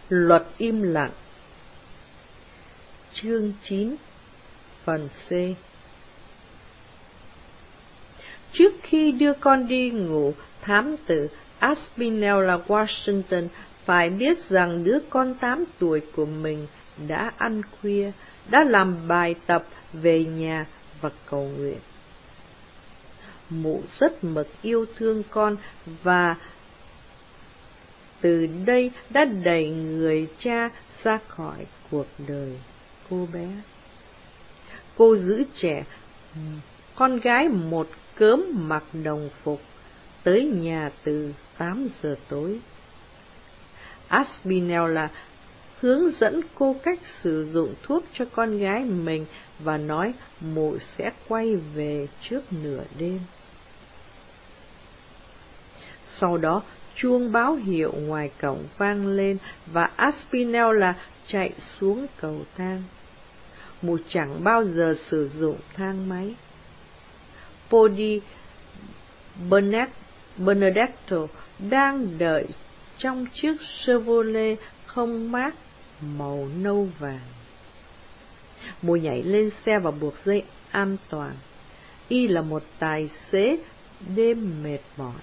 Luật im lặng. Chương 9, phần C. Trước khi đưa con đi ngủ, thám tử Aspinall Washington phải biết rằng đứa con 8 tuổi của mình đã ăn khuya, đã làm bài tập về nhà và cầu nguyện. Mụ rất mực yêu thương con và từ đây đã đẩy người cha ra khỏi cuộc đời cô bé. Cô giữ trẻ, con gái một cớm mặc đồng phục, tới nhà từ 8 giờ tối. Aspinall hướng dẫn cô cách sử dụng thuốc cho con gái mình và nói mụ sẽ quay về trước nửa đêm. Sau đó, chuông báo hiệu ngoài cổng vang lên và Aspinall chạy xuống cầu thang. Mụ chẳng bao giờ sử dụng thang máy. Polly Benedetto đang đợi trong chiếc Chevrolet không mát màu nâu vàng. Mụ nhảy lên xe và buộc dây an toàn. Y là một tài xế đêm mệt mỏi.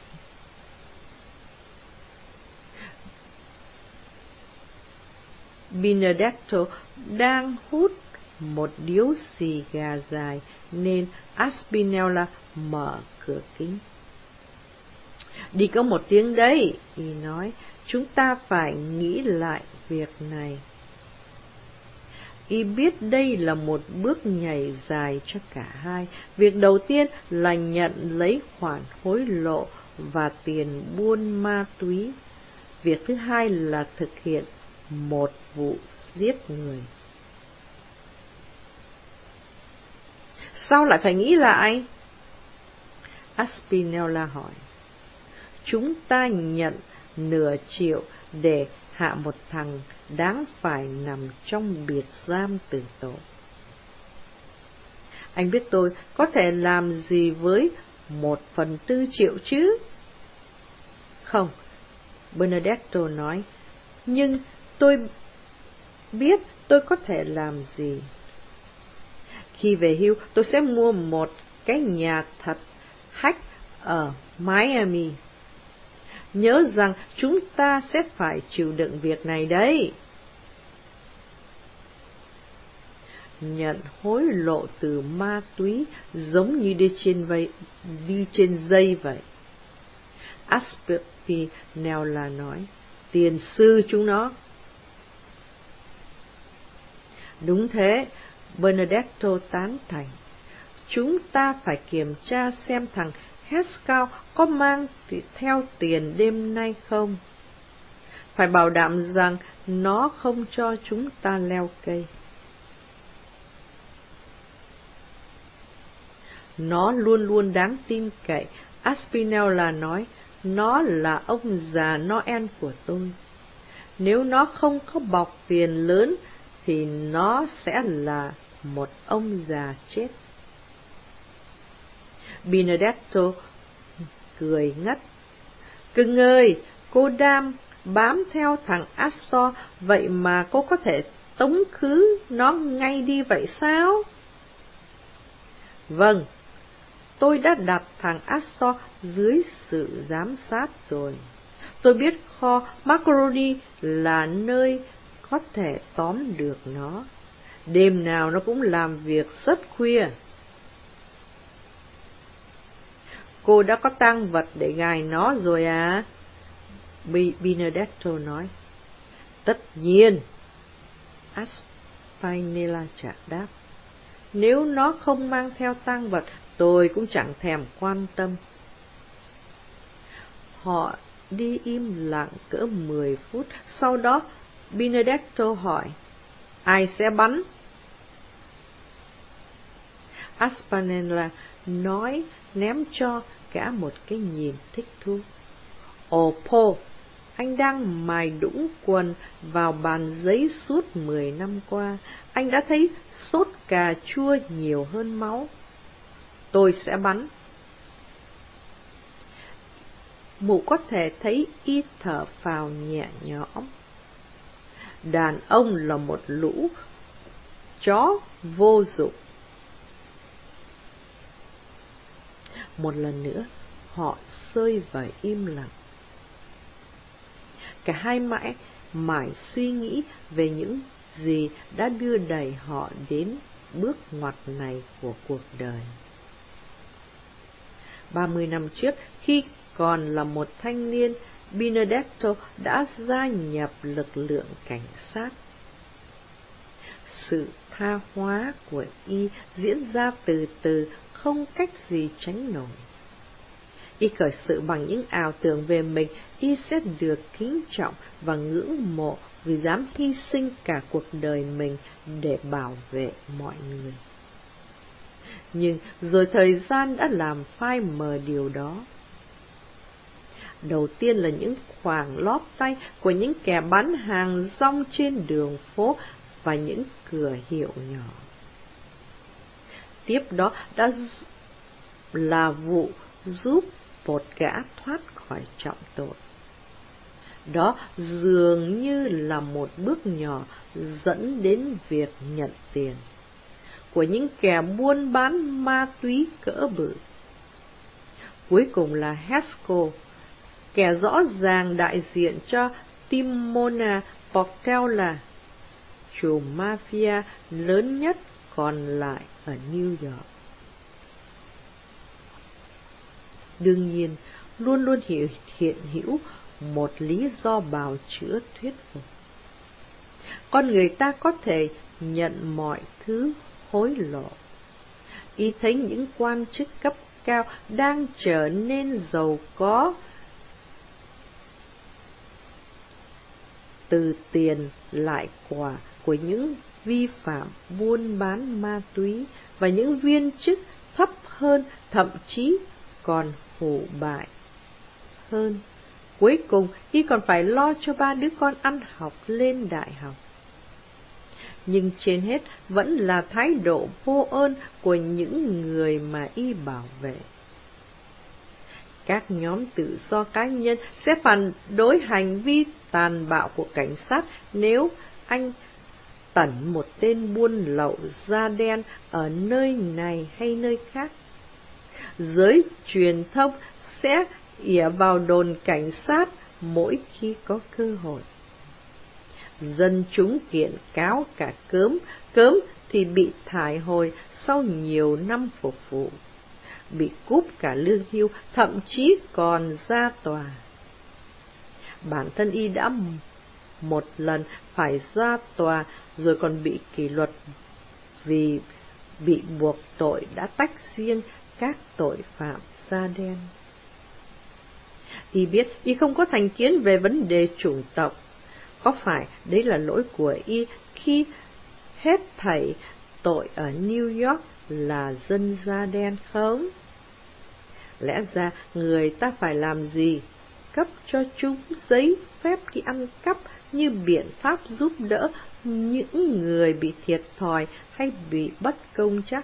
Benedetto đang hút một điếu xì gà dài nên Aspinall mở cửa kính. Đi có 1 tiếng đấy, y nói, chúng ta phải nghĩ lại việc này. Y biết đây là một bước nhảy dài cho cả hai. Việc đầu tiên là nhận lấy khoản hối lộ và tiền buôn ma túy. Việc thứ hai là thực hiện một vụ giết người. Sao lại phải nghĩ lại? Aspinall hỏi. Chúng ta nhận nửa triệu để hạ một thằng đáng phải nằm trong biệt giam tử tội. Anh biết tôi có thể làm gì với 1/4 triệu chứ? Không, Benedetto nói, nhưng tôi biết tôi có thể làm gì. Khi về hưu, tôi sẽ mua một cái nhà thật hách ở Miami. Nhớ rằng chúng ta sẽ phải chịu đựng việc này đấy. Nhận hối lộ từ ma túy giống như đi trên dây vậy. Aspinall nói, tiền sư chúng nó. Đúng thế, Benedetto tán thành. Chúng ta phải kiểm tra xem thằng Hescal có mang theo tiền đêm nay không. Phải bảo đảm rằng nó không cho chúng ta leo cây. Nó luôn luôn đáng tin cậy, Aspinall nói, nó là ông già Noel của tôi. Nếu nó không có bọc tiền lớn thì nó sẽ là một ông già chết. Benedetto cười ngất. Cưng ơi, cô Đam bám theo thằng Astor, vậy mà cô có thể tống khứ nó ngay đi vậy sao? Vâng, tôi đã đặt thằng Astor dưới sự giám sát rồi. Tôi biết kho Macaroni là nơi có thể tóm được nó. Đêm nào nó cũng làm việc rất khuya. Cô đã có tang vật để gài nó rồi à? Benedetto nói. Tất nhiên, Aspinall trả đáp. Nếu nó không mang theo tang vật, tôi cũng chẳng thèm quan tâm. Họ đi im lặng cỡ 10 phút, sau đó Benedetto hỏi, ai sẽ bắn? Aspinall nói, ném cho cả một cái nhìn thích thú. Ồ Paul, anh đang mài đũng quần vào bàn giấy suốt 10 năm qua. Anh đã thấy sốt cà chua nhiều hơn máu. Tôi sẽ bắn. Mụ có thể thấy y thở phào nhẹ nhõm. đàn ông là một lũ chó vô dụng. Một lần nữa, họ rơi vào im lặng. Cả hai mãi suy nghĩ về những gì đã đưa đẩy họ đến bước ngoặt này của cuộc đời. 30 năm trước, khi còn là một thanh niên, Benedetto đã gia nhập lực lượng cảnh sát. Sự tha hóa của y diễn ra từ từ, không cách gì tránh nổi. Y khởi sự bằng những ảo tưởng về mình, y sẽ được kính trọng và ngưỡng mộ vì dám hy sinh cả cuộc đời mình để bảo vệ mọi người. Nhưng rồi thời gian đã làm phai mờ điều đó. Đầu tiên là những khoảng lót tay của những kẻ bán hàng rong trên đường phố và những cửa hiệu nhỏ. Tiếp đó đã là vụ giúp một gã thoát khỏi trọng tội. Đó dường như là một bước nhỏ dẫn đến việc nhận tiền của những kẻ buôn bán ma túy cỡ bự. Cuối cùng là Haskell, kẻ rõ ràng đại diện cho Timona Portella, chủ mafia lớn nhất còn lại ở New York. Đương nhiên, luôn luôn hiện hữu một lý do bào chữa thuyết phục. Con người ta có thể nhận mọi thứ hối lộ. Y thấy những quan chức cấp cao đang trở nên giàu có từ tiền lại quả của những vi phạm buôn bán ma túy, và những viên chức thấp hơn thậm chí còn hủ bại hơn. Cuối cùng, y còn phải lo cho 3 đứa con ăn học lên đại học. Nhưng trên hết vẫn là thái độ vô ơn của những người mà y bảo vệ. Các nhóm tự do cá nhân sẽ phản đối hành vi tàn bạo của cảnh sát nếu anh tẩn một tên buôn lậu da đen ở nơi này hay nơi khác. Giới truyền thông sẽ ỉa vào đồn cảnh sát mỗi khi có cơ hội. Dân chúng kiện cáo cả cớm thì bị thải hồi sau nhiều năm phục vụ, bị cúp cả lương hưu, thậm chí còn ra tòa. Bản thân y đã một lần phải ra tòa, rồi còn bị kỷ luật vì bị buộc tội đã tách riêng các tội phạm da đen. Y biết y không có thành kiến về vấn đề chủng tộc. Có phải đấy là lỗi của y khi hết thảy tội ở New York là dân da đen không? Lẽ ra người ta phải làm gì? Cấp cho chúng giấy phép đi ăn cắp như biện pháp giúp đỡ những người bị thiệt thòi hay bị bất công chắc?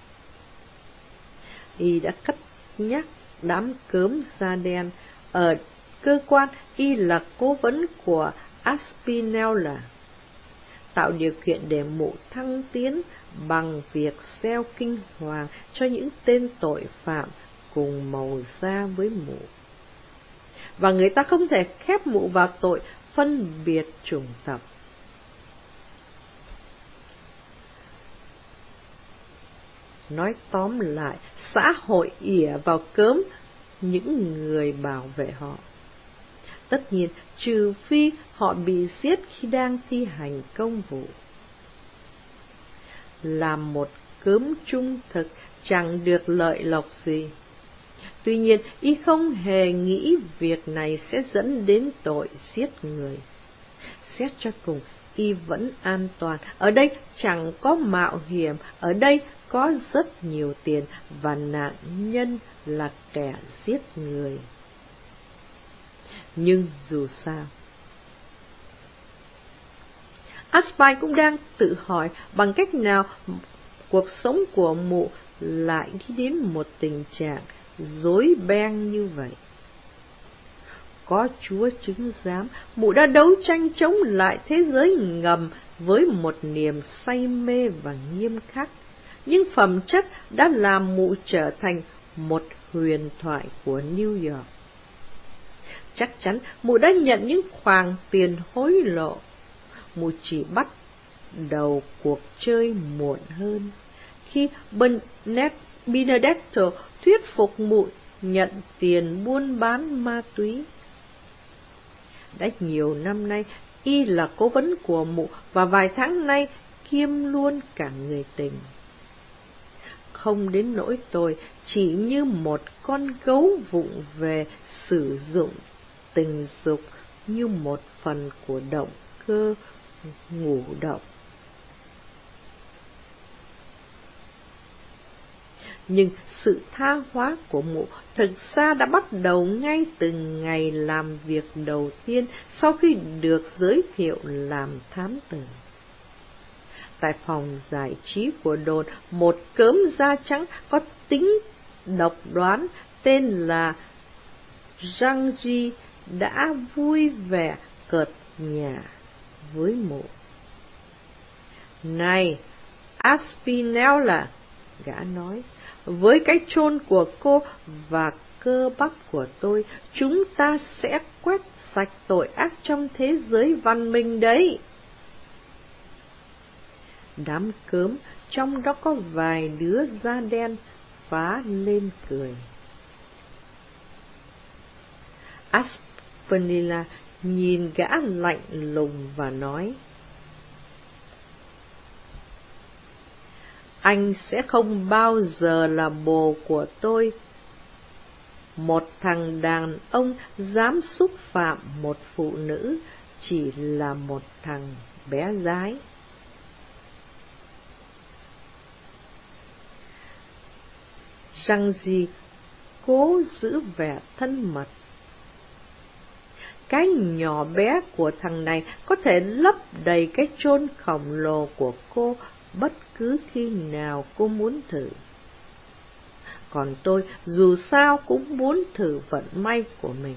Y đã cất nhắc đám cớm da đen. Ở cơ quan, y là cố vấn của Aspinall, tạo điều kiện để mụ thăng tiến bằng việc gieo kinh hoàng cho những tên tội phạm cùng màu da với mụ. Và người ta không thể khép mụ vào tội phân biệt chủng tộc. Nói tóm lại, xã hội ỉa vào cớm những người bảo vệ họ. Tất nhiên, trừ phi họ bị giết khi đang thi hành công vụ. Làm một cớm trung thực chẳng được lợi lộc gì. Tuy nhiên, y không hề nghĩ việc này sẽ dẫn đến tội giết người. Xét cho cùng, y vẫn an toàn. Ở đây chẳng có mạo hiểm, ở đây có rất nhiều tiền và nạn nhân là kẻ giết người. Nhưng dù sao, Aspine cũng đang tự hỏi bằng cách nào cuộc sống của mụ lại đi đến một tình trạng rối beng như vậy. Có Chúa chứng giám, mụ đã đấu tranh chống lại thế giới ngầm với một niềm say mê và nghiêm khắc, nhưng phẩm chất đã làm mụ trở thành một huyền thoại của New York. Chắc chắn mụ đã nhận những khoản tiền hối lộ. Mụ chỉ bắt đầu cuộc chơi muộn hơn, khi Benedetto thuyết phục mụ nhận tiền buôn bán ma túy. Đã nhiều năm nay, y là cố vấn của mụ và vài tháng nay kiêm luôn cả người tình. Không đến nỗi tôi chỉ như một con gấu vụng về sử dụng tình dục như một phần của động cơ ngủ động. Nhưng sự tha hóa của mụ thực ra đã bắt đầu ngay từ ngày làm việc đầu tiên sau khi được giới thiệu làm thám tử. Tại phòng giải trí của đồn, một cớm da trắng có tính độc đoán tên là Rangi đã vui vẻ cợt nhả với mụ. "Này, Aspinella," gã nói, "với cái chôn của cô và cơ bắp của tôi, chúng ta sẽ quét sạch tội ác trong thế giới văn minh đấy." Đám cớm, trong đó có vài đứa da đen, phá lên cười. Aspinella nhìn gã lạnh lùng và nói, "Anh sẽ không bao giờ là bồ của tôi. Một thằng đàn ông dám xúc phạm một phụ nữ chỉ là một thằng bé gái." Rangi cố giữ vẻ thân mật. Cái nhỏ bé của thằng này có thể lấp đầy cái chôn khổng lồ của cô bất cứ khi nào cô muốn thử. Còn tôi dù sao cũng muốn thử vận may của mình.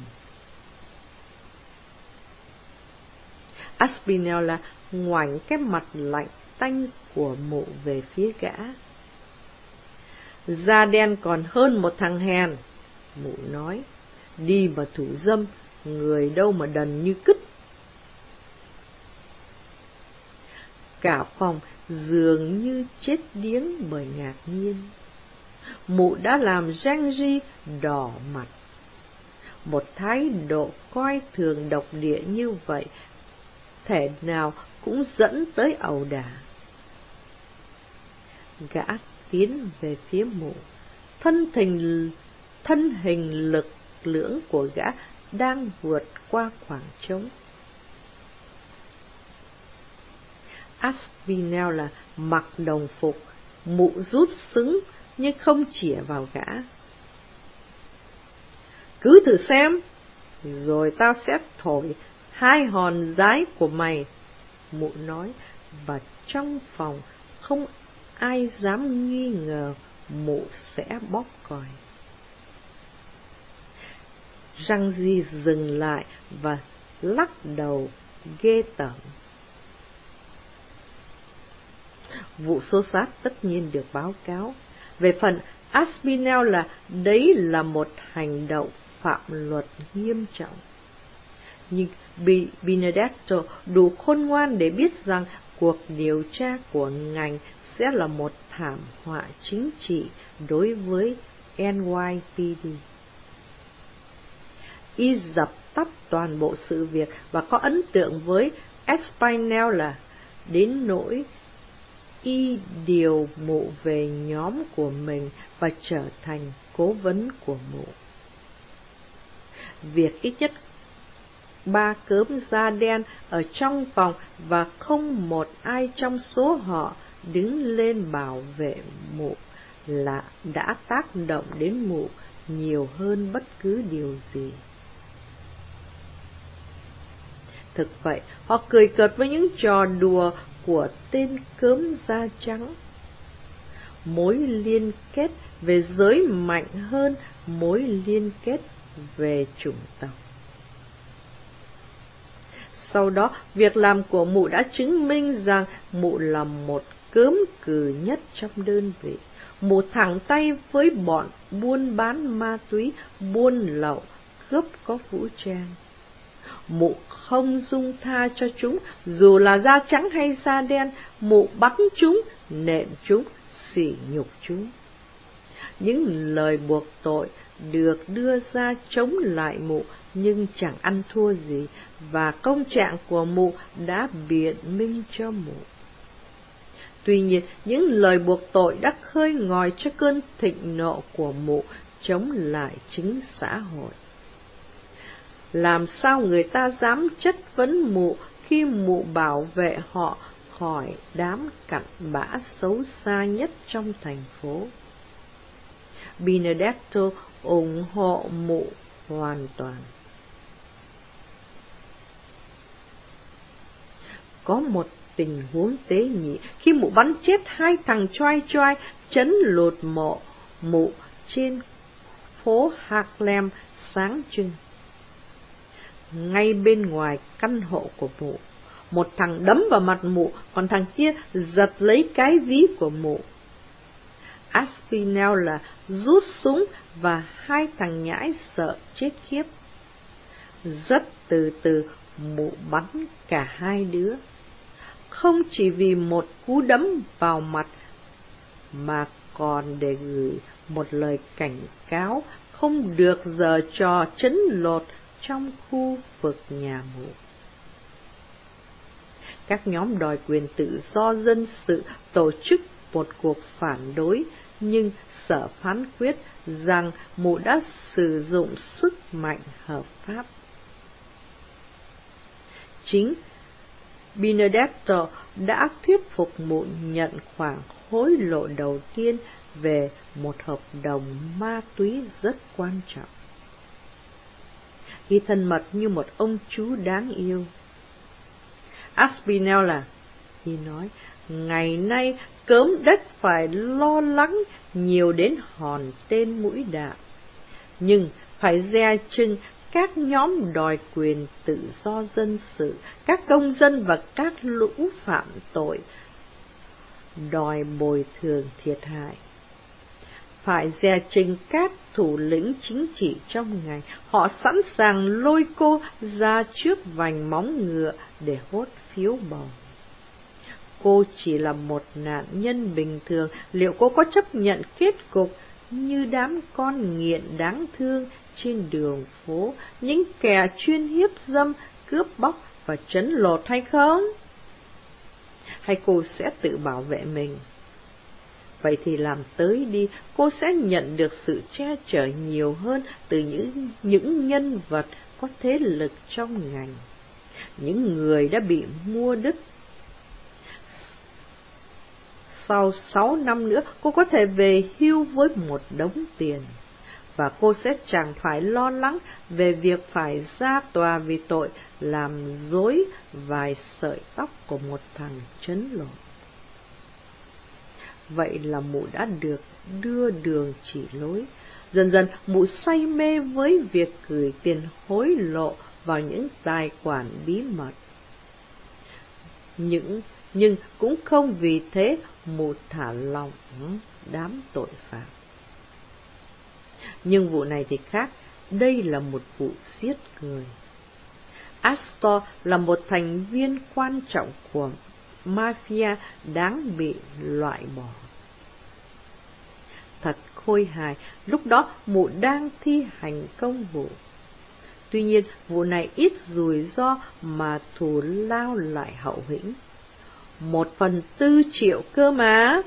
Aspinella ngoảnh cái mặt lạnh tanh của mụ về phía gã. "Da đen còn hơn một thằng hèn," mụ nói, "đi mà thủ dâm, người đâu mà đần như cứt." Cả phòng dường như chết điếng bởi ngạc nhiên. Mụ đã làm Rangi đỏ mặt. Một thái độ coi thường độc địa như vậy thể nào cũng dẫn tới ẩu đả. Gã tiến về phía mụ, thân hình lực lưỡng của gã đang vượt qua khoảng trống. Aspinella mặc đồng phục, mụ rút súng nhưng không chĩa vào gã. "Cứ thử xem, rồi tao sẽ thổi hai hòn giái của mày," mụ nói, và trong phòng không ai dám nghi ngờ mụ sẽ bóp còi. Rangi dừng lại và lắc đầu ghê tởm. Vụ xô xát tất nhiên được báo cáo. Về phần Aspinella, đấy là một hành động phạm luật nghiêm trọng. Nhưng Benedetto đủ khôn ngoan để biết rằng cuộc điều tra của ngành sẽ là một thảm họa chính trị đối với NYPD. Y dập tắt toàn bộ sự việc và có ấn tượng với Aspinella đến nỗi y điều mụ về nhóm của mình và trở thành cố vấn của mụ. Việc ít nhất 3 cớm da đen ở trong phòng và không một ai trong số họ đứng lên bảo vệ mụ là đã tác động đến mụ nhiều hơn bất cứ điều gì. Thực vậy, họ cười cợt với những trò đùa của tên cớm da trắng. Mối liên kết về giới mạnh hơn mối liên kết về chủng tộc. Sau đó, việc làm của mụ đã chứng minh rằng mụ là một cớm cừ nhất trong đơn vị. Mụ thẳng tay với bọn buôn bán ma túy, buôn lậu, cướp có vũ trang. Mụ không dung tha cho chúng, dù là da trắng hay da đen, mụ bắn chúng, nện chúng, sỉ nhục chúng. Những lời buộc tội được đưa ra chống lại mụ nhưng chẳng ăn thua gì, và công trạng của mụ đã biện minh cho mụ. Tuy nhiên, những lời buộc tội đã khơi ngòi cho cơn thịnh nộ của mụ chống lại chính xã hội. Làm sao người ta dám chất vấn mụ khi mụ bảo vệ họ khỏi đám cặn bã xấu xa nhất trong thành phố? Benedetto ủng hộ mụ hoàn toàn. Có một tình huống tế nhị khi mụ bắn chết 2 thằng choai choai trấn lột mộ mụ trên phố Harlem sáng trưng. Ngay bên ngoài căn hộ của mụ, một thằng đấm vào mặt mụ, còn thằng kia giật lấy cái ví của mụ. Aspinall rút súng và 2 thằng nhãi sợ chết khiếp. Rất từ từ mụ bắn cả 2 đứa, không chỉ vì một cú đấm vào mặt, mà còn để gửi một lời cảnh cáo không được giở trò trấn lột trong khu vực nhà mụ. Các nhóm đòi quyền tự do dân sự tổ chức một cuộc phản đối, nhưng sở phán quyết rằng mụ đã sử dụng sức mạnh hợp pháp. Chính Benedetto đã thuyết phục mụ nhận khoản hối lộ đầu tiên về một hợp đồng ma túy rất quan trọng. Y thân mật như một ông chú đáng yêu. Aspinall, y nói, ngày nay cớm đất phải lo lắng nhiều đến hòn tên mũi đạn, nhưng phải dè chừng các nhóm đòi quyền tự do dân sự, các công dân và các lũ phạm tội đòi bồi thường thiệt hại. Phải dè chừng các thủ lĩnh chính trị trong ngành, họ sẵn sàng lôi cô ra trước vành móng ngựa để hốt phiếu bầu. Cô chỉ là một nạn nhân bình thường, liệu cô có chấp nhận kết cục như đám con nghiện đáng thương trên đường phố, những kẻ chuyên hiếp dâm, cướp bóc và trấn lột hay không? Hay cô sẽ tự bảo vệ mình? Vậy thì làm tới đi, cô sẽ nhận được sự che chở nhiều hơn từ những nhân vật có thế lực trong ngành, những người đã bị mua đứt. Sau 6 năm nữa, cô có thể về hưu với một đống tiền, và cô sẽ chẳng phải lo lắng về việc phải ra tòa vì tội làm rối vài sợi tóc của một thằng trấn lột. Vậy là mụ đã được đưa đường chỉ lối. Dần dần mụ say mê với việc gửi tiền hối lộ vào những tài khoản bí mật. Nhưng cũng không vì thế mụ thả lỏng đám tội phạm. Nhưng vụ này thì khác, đây là một vụ giết người. Astor là một thành viên quan trọng của mafia đáng bị loại bỏ. Thật khôi hài, lúc đó mụ đang thi hành công vụ. Tuy nhiên, vụ này ít rủi ro mà thù lao lại hậu hĩnh. 1/4 triệu cơ mà.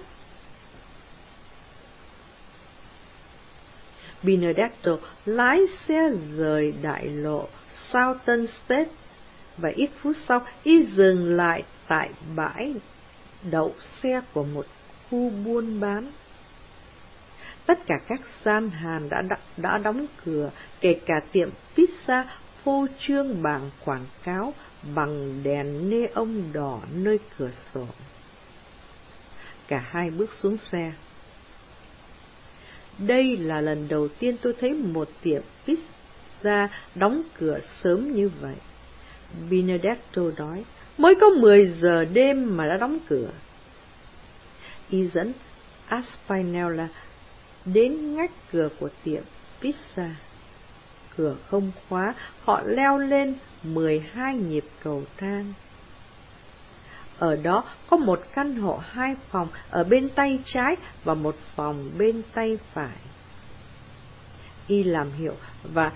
Benedetto lái xe rời đại lộ Southern State, và ít phút sau y dừng lại tại bãi đậu xe của một khu buôn bán. Tất cả các gian hàng đã đóng cửa, kể cả tiệm pizza phô trương bảng quảng cáo bằng đèn neon đỏ nơi cửa sổ. Cả hai bước xuống xe. Đây là lần đầu tiên tôi thấy một tiệm pizza đóng cửa sớm như vậy. Benedetto nói, mới có 10 giờ đêm mà đã đóng cửa. Y dẫn Aspinall đến ngách cửa của tiệm pizza. Cửa không khóa, họ leo lên 12 nhịp cầu thang. Ở đó có một căn hộ 2 phòng ở bên tay trái và một phòng bên tay phải. Y làm hiệu và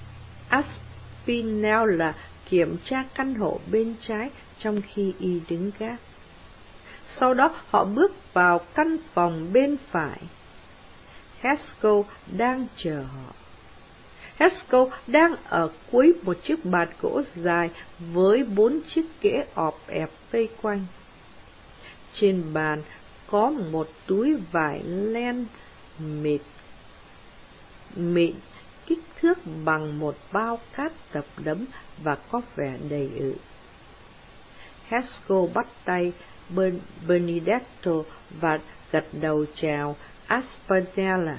Aspinall kiểm tra căn hộ bên trái trong khi Y đứng gác. Sau đó họ bước vào căn phòng bên phải. Haskell đang chờ họ. Haskell đang ở cuối một chiếc bàn gỗ dài với 4 chiếc ghế ọp ẹp vây quanh. Trên bàn có một túi vải len mịn kích thước bằng một bao cát tập đấm và có vẻ đầy ự. Haskell bắt tay Benedetto và gật đầu chào Aspinall.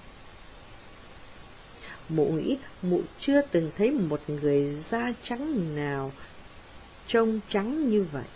Mụ nghĩ mụ chưa từng thấy một người da trắng nào trông trắng như vậy.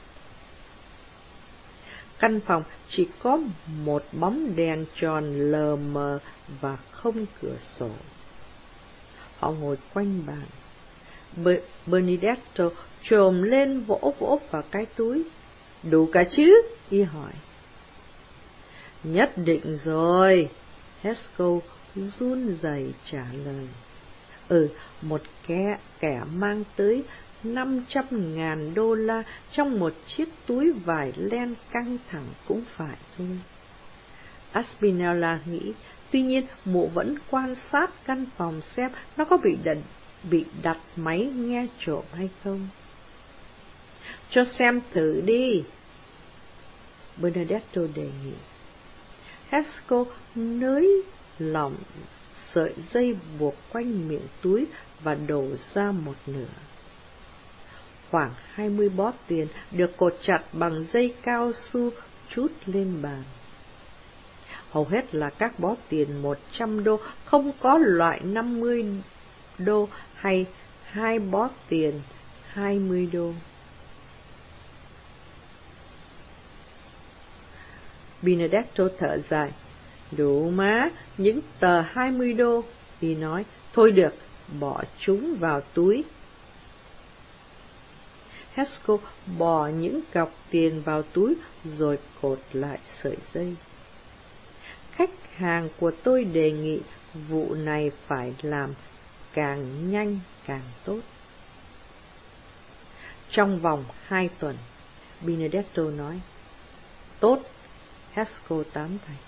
Căn phòng chỉ có một bóng đèn tròn lờ mờ và không cửa sổ. Họ ngồi quanh bàn. Benedetto chồm lên vỗ vỗ vào cái túi. Đủ cả chứ? Y hỏi. Nhất định rồi, Haskell run rẩy trả lời. Một kẻ mang tới $500,000 trong một chiếc túi vải len căng thẳng cũng phải thôi. Aspinall nghĩ, tuy nhiên mụ vẫn quan sát căn phòng xem nó có bị đặt máy nghe trộm hay không. Cho xem thử đi, Benedetto đề nghị. Haskell nới lỏng sợi dây buộc quanh miệng túi và đổ ra một nửa. Khoảng 20 bó tiền được cột chặt bằng dây cao su trút lên bàn. Hầu hết là các bó tiền $100, không có loại $50 hay 2 bó tiền $20. Benedetto thở dài. Đủ má, những tờ $20, y nói. Thôi được, bỏ chúng vào túi. Haskell bỏ những cọc tiền vào túi rồi cột lại sợi dây. Khách hàng của tôi đề nghị vụ này phải làm càng nhanh càng tốt. Trong vòng 2 tuần, Benedetto nói. Tốt, Haskell tán thành.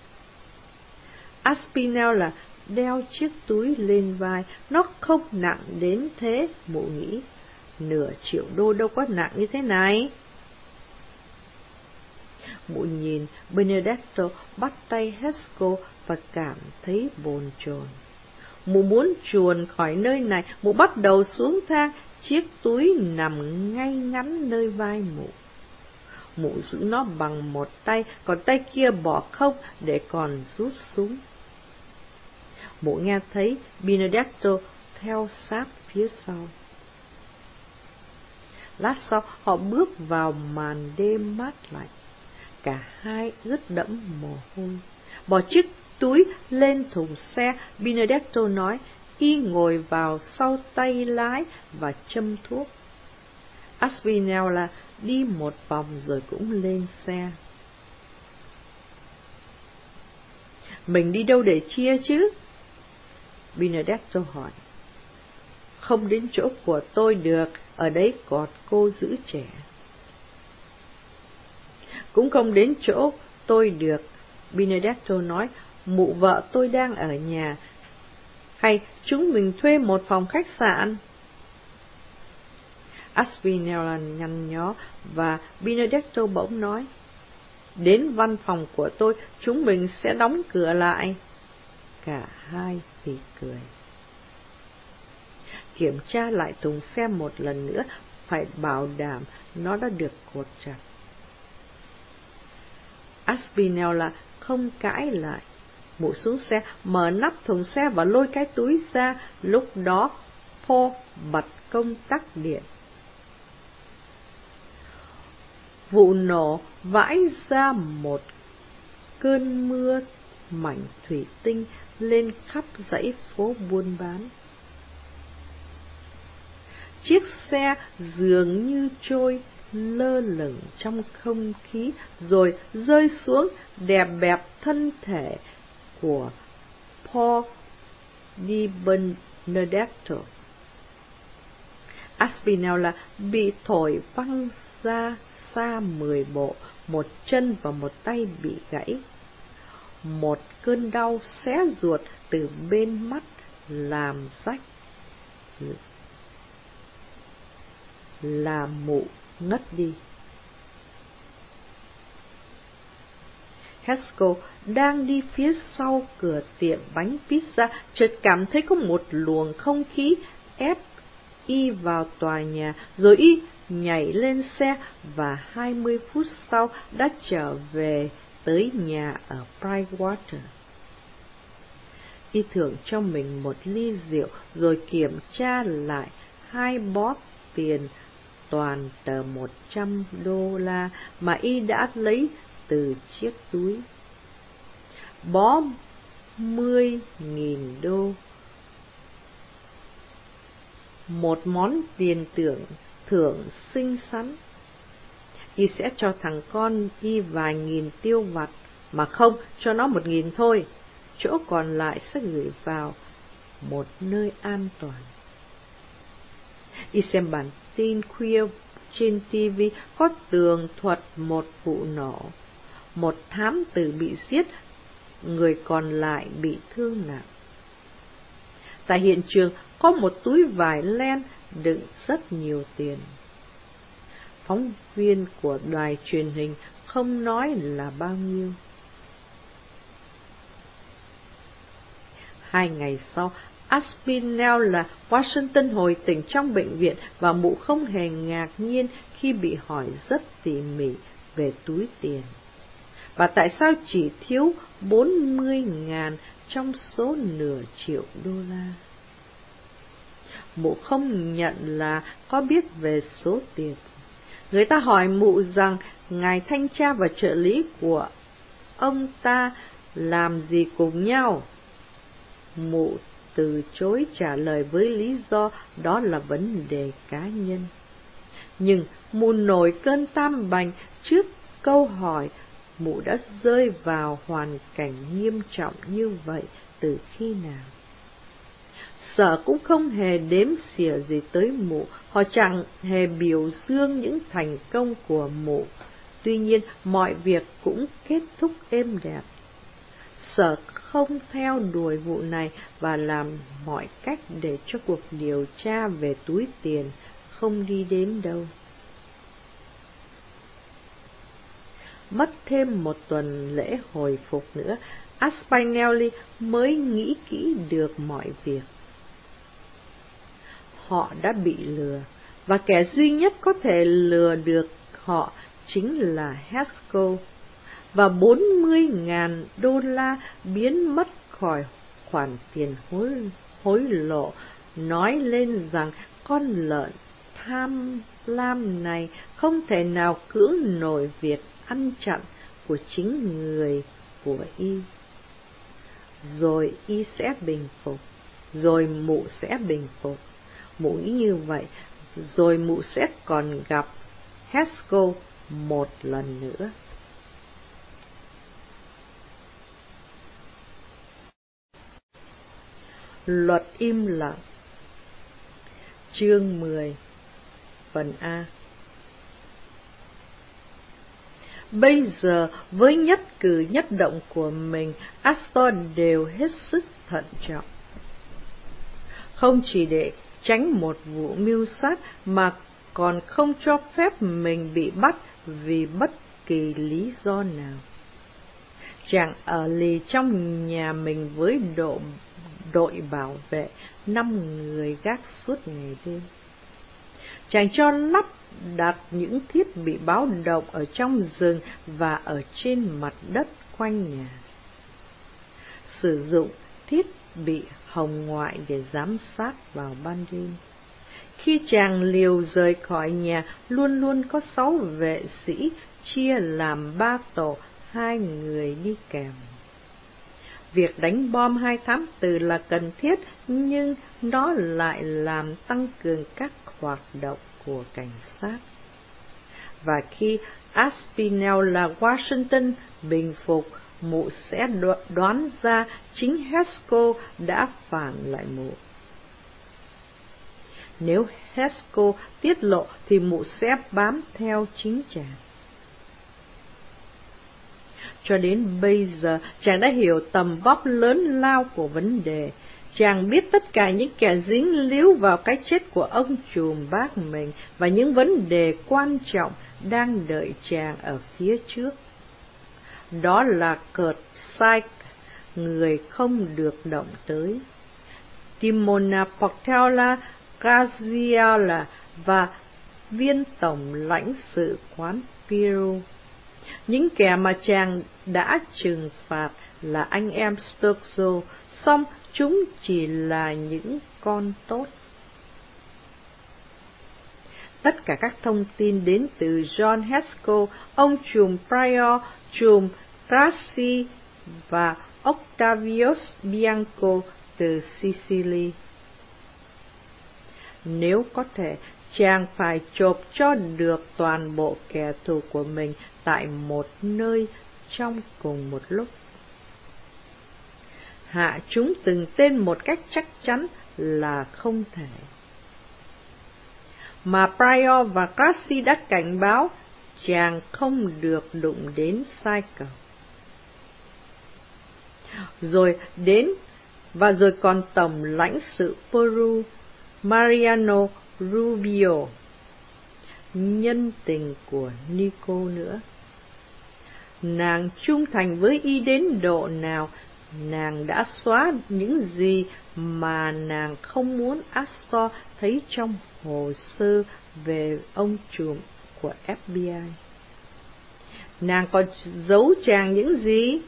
Aspinall đeo chiếc túi lên vai, nó không nặng đến thế, mụ nghĩ. $nửa triệu đâu có nặng như thế này. Mụ nhìn Benedetto bắt tay Haskell và cảm thấy bồn chồn. Mụ muốn chuồn khỏi nơi này, mụ bắt đầu xuống thang, chiếc túi nằm ngay ngắn nơi vai mụ. Mụ giữ nó bằng một tay, còn tay kia bỏ không để còn rút súng. Mụ nghe thấy Benedetto theo sát phía sau. Lát sau họ bước vào màn đêm mát lạnh. Cả hai ướt đẫm mồ hôi. Bỏ chiếc túi lên thùng xe, Benedetto nói. Y ngồi vào sau tay lái và châm thuốc. Aspinall đi một vòng rồi cũng lên xe. Mình đi đâu để chia chứ? Benedetto hỏi. Không đến chỗ của tôi được, ở đấy còn cô giữ trẻ. Cũng không đến chỗ tôi được, Benedetto nói. Mụ vợ tôi đang ở nhà. Hay chúng mình thuê một phòng khách sạn? Aspinall nhăn nhó và Benedetto bỗng nói. Đến văn phòng của tôi, chúng mình sẽ đóng cửa lại. Cả hai phì cười. Kiểm tra lại thùng xe một lần nữa, phải bảo đảm nó đã được cột chặt. Aspinall không cãi lại. Mụ xuống xe, mở nắp thùng xe và lôi cái túi ra. Lúc đó Paul bật công tắc điện. Vụ nổ vãi ra một cơn mưa mảnh thủy tinh lên khắp dãy phố buôn bán. Chiếc xe dường như trôi lơ lửng trong không khí rồi rơi xuống đè bẹp thân thể của Paul Di Benedetto. Aspinall bị thổi văng ra xa 10 bộ, một chân và một tay bị gãy. Một cơn đau xé ruột từ bên mắt làm rách, làm mụ ngất đi. Haskell đang đi phía sau cửa tiệm bánh pizza, chợt cảm thấy có một luồng không khí ép y vào tòa nhà, rồi y nhảy lên xe và 20 phút sau đã trở về tới nhà ở Brightwater. Y thưởng cho mình một ly rượu rồi kiểm tra lại 2 bóp tiền toàn tờ $100 mà y đã lấy từ chiếc túi. Bó 10.000 đô. Một món tiền thưởng xinh xắn. Y sẽ cho thằng con y vài nghìn tiêu vặt, mà không, cho nó 1.000 thôi. Chỗ còn lại sẽ gửi vào một nơi an toàn. Y xem bản tin khuya trên TV có tường thuật một vụ nổ. Một thám tử bị giết, người còn lại bị thương nặng. Tại hiện trường có một túi vải len đựng rất nhiều tiền. Phóng viên của đài truyền hình không nói là bao nhiêu. 2 ngày sau, Aspinall là Washington hồi tỉnh trong bệnh viện và mụ không hề ngạc nhiên khi bị hỏi rất tỉ mỉ về túi tiền. Và tại sao chỉ thiếu 40.000 trong số nửa triệu đô la? Mụ không nhận là có biết về số tiền. Người ta hỏi mụ rằng ngài thanh tra và trợ lý của ông ta làm gì cùng nhau. Mụ từ chối trả lời với lý do đó là vấn đề cá nhân. Nhưng mụ nổi cơn tam bành trước câu hỏi mụ đã rơi vào hoàn cảnh nghiêm trọng như vậy từ khi nào. Sở cũng không hề đếm xỉa gì tới mụ, họ chẳng hề biểu dương những thành công của mụ. Tuy nhiên, mọi việc cũng kết thúc êm đẹp. Sở không theo đuổi vụ này và làm mọi cách để cho cuộc điều tra về túi tiền không đi đến đâu. Mất thêm một tuần lễ hồi phục nữa, Aspinall mới nghĩ kỹ được mọi việc. Họ đã bị lừa, và kẻ duy nhất có thể lừa được họ chính là Haskell, và 40.000 đô la biến mất khỏi khoản tiền hối lộ, nói lên rằng con lợn tham lam này không thể nào cưỡng nổi việc ăn chặn của chính người của y. Rồi y sẽ bình phục, rồi mụ sẽ bình phục. Mụ nghĩ như vậy, rồi mụ sẽ còn gặp Haskell một lần nữa. Luật im lặng. Chương 10. Phần A. Bây giờ, với nhất cử nhất động của mình, Astor đều hết sức thận trọng. Không chỉ để tránh một vụ mưu sát mà còn không cho phép mình bị bắt vì bất kỳ lý do nào. Chàng ở lì trong nhà mình với đội bảo vệ 5 người gác suốt ngày đêm. Chàng cho lắp đặt những thiết bị báo động ở trong rừng và ở trên mặt đất quanh nhà. Sử dụng thiết bị hồng ngoại để giám sát vào ban đêm. Khi chàng liều rời khỏi nhà, luôn luôn có 6 vệ sĩ chia làm 3 tổ, 2 người đi kèm. Việc đánh bom 2 thám tử là cần thiết, nhưng nó lại làm tăng cường các hoạt động của cảnh sát. Và khi Aspinall là Washington bình phục, mụ sẽ đoán ra chính Haskell đã phản lại mụ. Nếu Haskell tiết lộ thì mụ sẽ bám theo chính chàng. Cho đến bây giờ, chàng đã hiểu tầm vóc lớn lao của vấn đề. Chàng biết tất cả những kẻ dính líu vào cái chết của ông trùm bác mình và những vấn đề quan trọng đang đợi chàng ở phía trước. Đó là Kurt Sykes, người không được động tới, Timona Portela Graziella và viên tổng lãnh sự quán Peru. Những kẻ mà chàng đã trừng phạt là anh em Sturgill, song chúng chỉ là những con tốt. Tất cả các thông tin đến từ John Haskell, ông trùm Pryor, trùm Grassi và Octavius Bianco từ Sicily. Nếu có thể, chàng phải chộp cho được toàn bộ kẻ thù của mình tại một nơi trong cùng một lúc. Hạ chúng từng tên một cách chắc chắn là không thể. Mà Pryor và Grassi đã cảnh báo chàng không được đụng đến Sykes. Rồi còn tổng lãnh sự Peru Mariano Rubio, nhân tình của Nico nữa. Nàng trung thành với y đến độ nào, nàng đã xóa những gì mà nàng không muốn Astor thấy trong hồ sơ về ông trùm của FBI. Nàng còn giấu chàng những gì?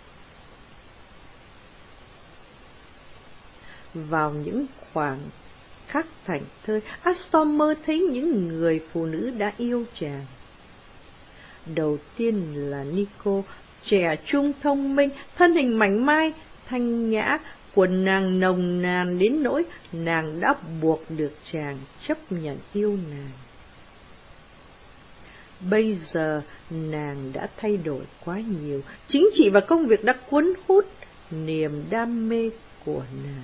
Vào những khoảng khắc thảnh thơi, Astor mơ thấy những người phụ nữ đã yêu chàng. Đầu tiên là Nico, trẻ trung thông minh, thân hình mảnh mai, thanh nhã, quần nàng nồng nàn đến nỗi nàng đã buộc được chàng chấp nhận yêu nàng. Bây giờ nàng đã thay đổi quá nhiều, chính trị và công việc đã cuốn hút niềm đam mê của nàng.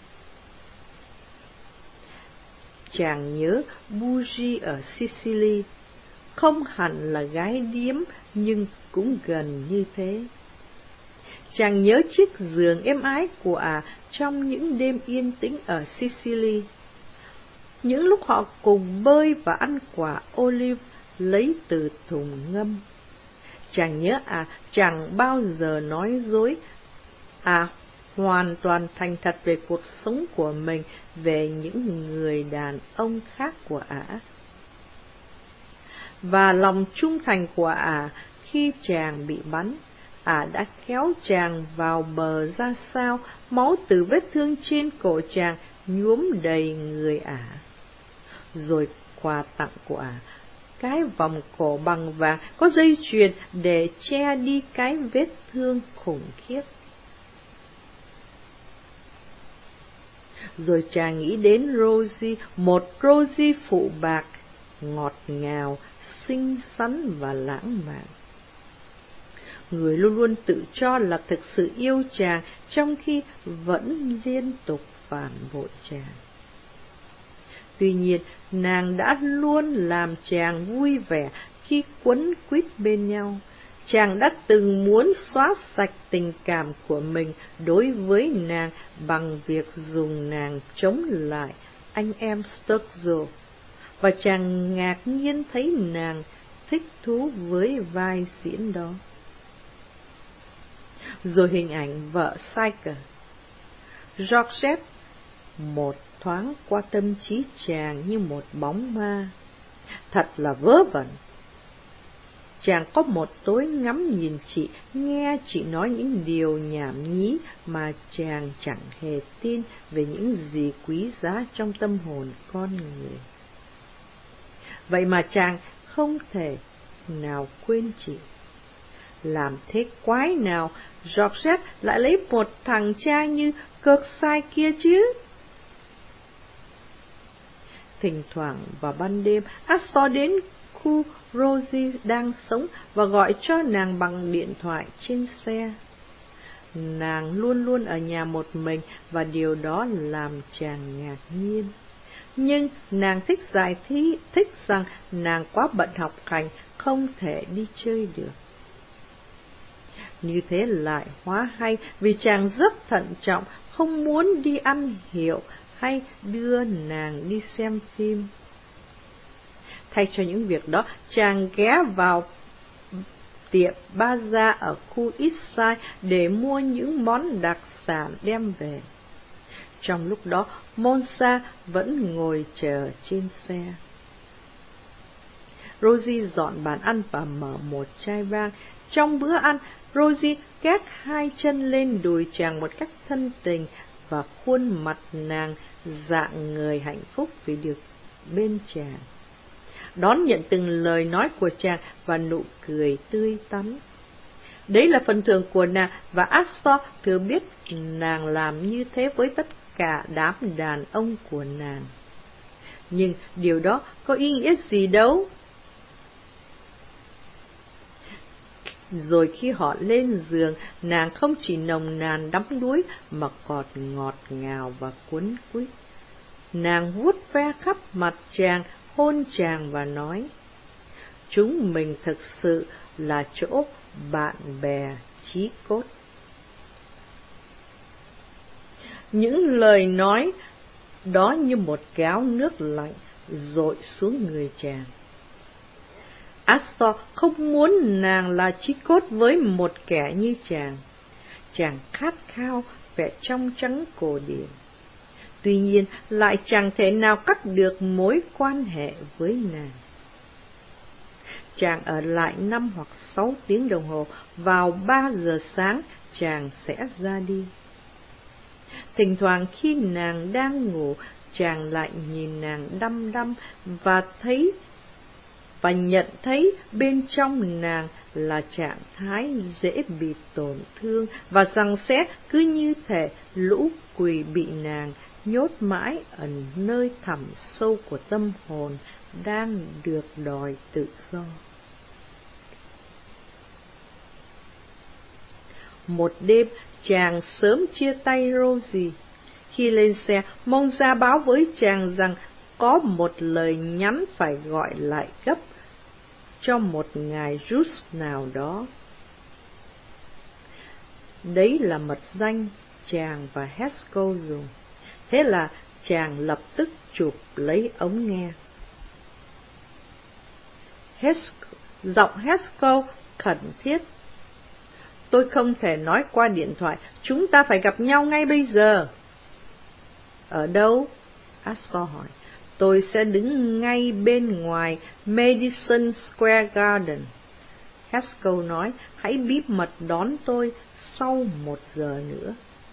Chàng nhớ Bougie ở Sicily, không hẳn là gái điếm nhưng cũng gần như thế. Chàng nhớ chiếc giường êm ái của ả trong những đêm yên tĩnh ở Sicily, những lúc họ cùng bơi và ăn quả olive lấy từ thùng ngâm. Chàng nhớ chẳng bao giờ nói dối, hoàn toàn thành thật về cuộc sống của mình, về những người đàn ông khác của ả. Và lòng trung thành của ả khi chàng bị bắn, ả đã kéo chàng vào bờ ra sao, máu từ vết thương trên cổ chàng nhuốm đầy người ả. Rồi quà tặng của ả, cái vòng cổ bằng vàng có dây chuyền để che đi cái vết thương khủng khiếp. Rồi chàng nghĩ đến Rosie, một Rosie phụ bạc, ngọt ngào, xinh xắn và lãng mạn. Người luôn luôn tự cho là thực sự yêu chàng, trong khi vẫn liên tục phản bội chàng. Tuy nhiên, nàng đã luôn làm chàng vui vẻ khi quấn quýt bên nhau. Chàng đã từng muốn xóa sạch tình cảm của mình đối với nàng bằng việc dùng nàng chống lại anh em Sturgill, và chàng ngạc nhiên thấy nàng thích thú với vai diễn đó. Rồi hình ảnh vợ Sykes, Georgette, một thoáng qua tâm trí chàng như một bóng ma. Thật là vớ vẩn. chàng có một tối ngắm nhìn chị, nghe chị nói những điều nhảm nhí mà chàng chẳng hề tin về những gì quý giá trong tâm hồn con người. Vậy mà chàng không thể nào quên chị. Làm thế quái nào Georgette lại lấy một thằng cha như Kirkcudbright kia chứ? Thỉnh thoảng vào ban đêm, Astor đến khu Rosie đang sống và gọi cho nàng bằng điện thoại trên xe. Nàng luôn luôn ở nhà một mình và điều đó làm chàng ngạc nhiên. Nhưng nàng thích giải thích rằng nàng quá bận học hành, không thể đi chơi được. Như thế lại hóa hay, vì chàng rất thận trọng, không muốn đi ăn hiệu hay đưa nàng đi xem phim. Thay cho những việc đó, chàng ghé vào tiệm Bazaar ở khu East Side để mua những món đặc sản đem về. Trong lúc đó, Monsa vẫn ngồi chờ trên xe. Rosie dọn bàn ăn và mở một chai vang. Trong bữa ăn, Rosie gác hai chân lên đùi chàng một cách thân tình và khuôn mặt nàng rạng ngời hạnh phúc vì được bên chàng, đón nhận từng lời nói của chàng và nụ cười tươi tắn. Đấy là phần thưởng của nàng, và Astor thừa biết nàng làm như thế với tất cả đám đàn ông của nàng. Nhưng điều đó có ý nghĩa gì đâu? Rồi khi họ lên giường, nàng không chỉ nồng nàn đắm đuối mà còn ngọt ngào và cuốn quýt. Nàng vuốt ve khắp mặt chàng, hôn chàng và nói: chúng mình thực sự là chỗ bạn bè chí cốt. Những lời nói đó như một gáo nước lạnh dội xuống người chàng. Astor không muốn nàng là chí cốt với một kẻ như chàng. Chàng khát khao vẻ trong trắng cổ điển. Tuy nhiên, lại chẳng thể nào cắt được mối quan hệ với nàng. Chàng ở lại 5 hoặc 6 tiếng đồng hồ, vào 3 giờ sáng chàng sẽ ra đi. Thỉnh thoảng khi nàng đang ngủ, chàng lại nhìn nàng đăm đăm và nhận thấy bên trong nàng là trạng thái dễ bị tổn thương, và rằng sẽ cứ như thể lũ quỷ bị nàng nhốt mãi ở nơi thẳm sâu của tâm hồn đang được đòi tự do. Một đêm, chàng sớm chia tay Rosie. Khi lên xe, Monsa báo với chàng rằng có một lời nhắn phải gọi lại gấp cho một ngài Rus nào đó. Đấy là mật danh chàng và Haskell dùng. Thế là chàng lập tức chụp lấy ống nghe. Giọng Haskell khẩn thiết: tôi không thể nói qua điện thoại, chúng ta phải gặp nhau ngay bây giờ. Ở đâu? Astor hỏi. Tôi sẽ đứng ngay bên ngoài Madison Square Garden. Haskell nói, hãy bí mật đón tôi sau 1 giờ nữa.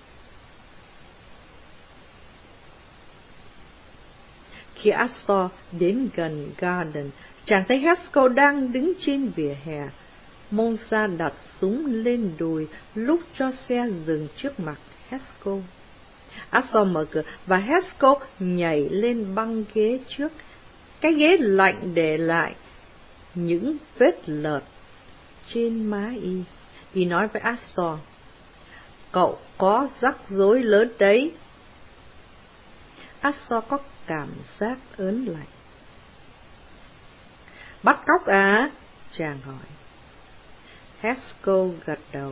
Khi Astor đến gần Garden, chàng thấy Haskell đang đứng trên vỉa hè. Monsa đặt súng lên đùi lúc cho xe dừng trước mặt Haskell. Astor mở cửa và Haskell nhảy lên băng ghế trước. Cái ghế lạnh để lại những vết lợt trên má y. Y nói với Astor, cậu có rắc rối lớn đấy. Astor có cảm giác ớn lạnh. Bắt cóc à? Chàng hỏi. Haskell gật đầu.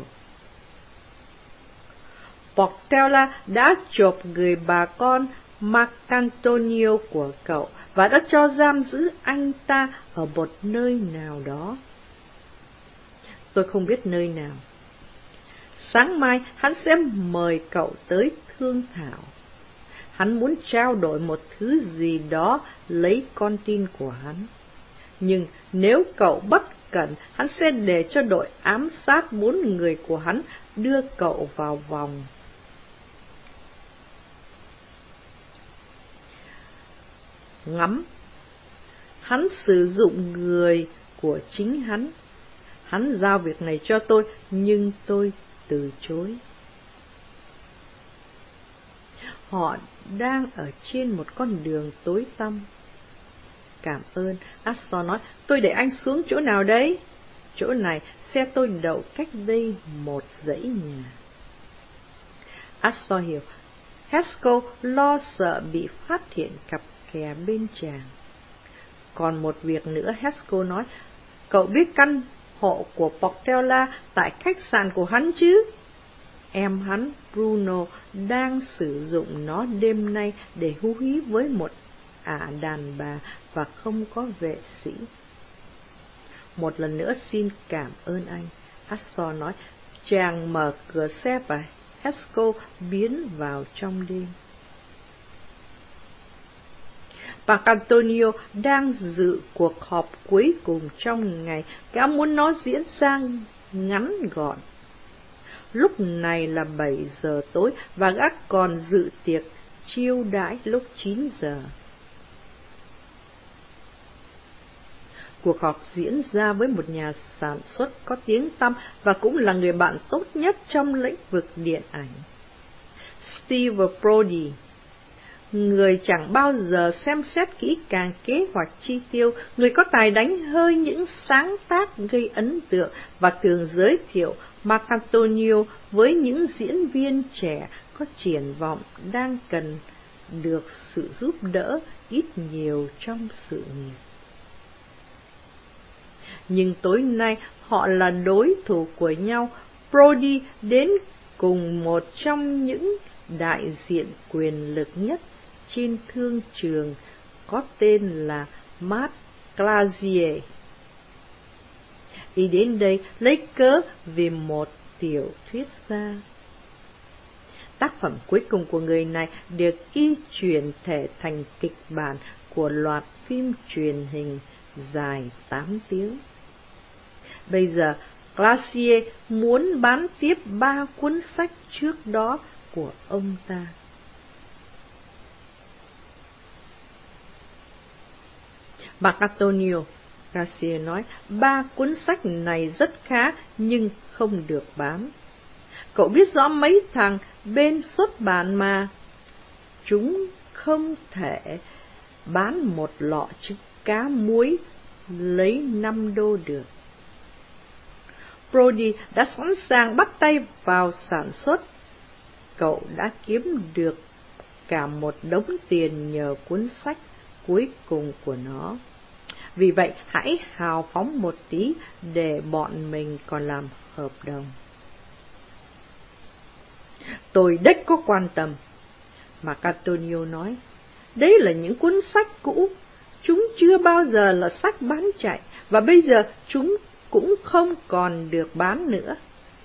Portela đã chộp người bà con Marcantonio của cậu và đã cho giam giữ anh ta ở một nơi nào đó. Tôi không biết nơi nào. Sáng mai hắn sẽ mời cậu tới thương thảo. Hắn muốn trao đổi một thứ gì đó lấy con tin của hắn. Nhưng nếu cậu bất cẩn, hắn sẽ để cho đội ám sát 4 người của hắn đưa cậu vào vòng. Ngắm. Hắn sử dụng người của chính hắn. Hắn giao việc này cho tôi, nhưng tôi từ chối. Họ đang ở trên một con đường tối tăm. Cảm ơn, Ashford nói. Tôi để anh xuống chỗ nào đấy? Chỗ này, xe tôi đậu cách đây một dãy nhà. Ashford hiểu. Haskell lo sợ bị phát hiện cặp kè bên chàng. Còn một việc nữa, Haskell nói. Cậu biết căn hộ của Portela tại khách sạn của hắn chứ? Em hắn, Bruno, đang sử dụng nó đêm nay để hú hí với một ả đàn bà và không có vệ sĩ. Một lần nữa xin cảm ơn anh, Ashford nói. Chàng mở cửa xe và Haskell biến vào trong đêm. Antonio đang dự cuộc họp cuối cùng trong ngày, gã muốn nó diễn ra ngắn gọn. Lúc này là 7 giờ tối và gã còn dự tiệc chiêu đãi lúc 9 giờ. Cuộc họp diễn ra với một nhà sản xuất có tiếng tăm và cũng là người bạn tốt nhất trong lĩnh vực điện ảnh. Steve Brody, người chẳng bao giờ xem xét kỹ càng kế hoạch chi tiêu, người có tài đánh hơi những sáng tác gây ấn tượng và thường giới thiệu Marcantonio với những diễn viên trẻ có triển vọng đang cần được sự giúp đỡ ít nhiều trong sự nghiệp. Nhưng tối nay họ là đối thủ của nhau. Brody đến cùng một trong những đại diện quyền lực nhất trên thương trường có tên là Matt Glazier. Y đến đây lấy cớ vì một tiểu thuyết gia. Tác phẩm cuối cùng của người này được y chuyển thể thành kịch bản của loạt phim truyền hình dài 8 tiếng. Bây giờ, Glazier muốn bán tiếp 3 cuốn sách trước đó của ông ta. Antonio, Glazier nói, 3 cuốn sách này rất khá nhưng không được bán. Cậu biết rõ mấy thằng bên xuất bản mà. Chúng không thể bán một lọ trứng cá muối lấy 5 đô được. Brody đã sẵn sàng bắt tay vào sản xuất. Cậu đã kiếm được cả một đống tiền nhờ cuốn sách cuối cùng của nó. Vì vậy, hãy hào phóng một tí để bọn mình còn làm hợp đồng. Tôi đếch có quan tâm, Marcantonio nói. Đấy là những cuốn sách cũ, chúng chưa bao giờ là sách bán chạy, và bây giờ chúng cũng không còn được bán nữa.